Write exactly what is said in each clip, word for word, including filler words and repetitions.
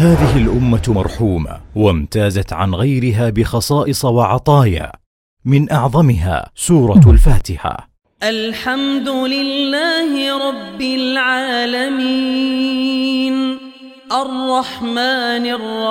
هذه الأمة مرحومة وامتازت عن غيرها بخصائص وعطايا، من أعظمها سورة الفاتحة. الحمد لله رب العالمين الرحمن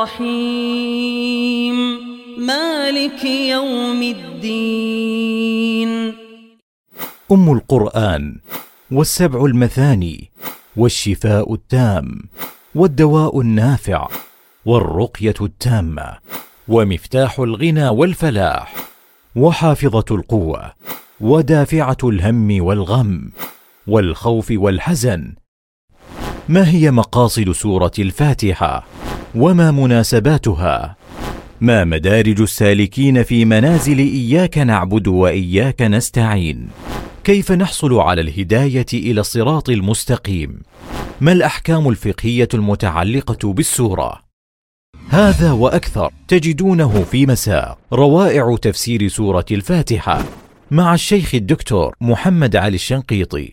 الرحيم مالك يوم الدين. أم القرآن والسبع المثاني والشفاء التام والدواء النافع والرقية التامة ومفتاح الغنى والفلاح وحافظة القوة ودافعة الهم والغم والخوف والحزن. ما هي مقاصد سورة الفاتحة وما مناسباتها؟ ما مدارج السالكين في منازل إياك نعبد وإياك نستعين؟ كيف نحصل على الهداية إلى الصراط المستقيم؟ ما الأحكام الفقهية المتعلقة بالسورة؟ هذا وأكثر تجدونه في مساء روائع تفسير سورة الفاتحة مع الشيخ الدكتور محمد علي الشنقيطي.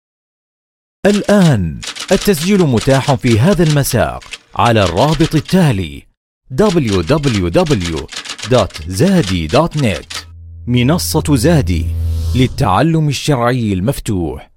الآن التسجيل متاح في هذا المساء على الرابط التالي دبليو دبليو دبليو دوت زادي دوت نت. منصة زادي للتعلم الشرعي المفتوح.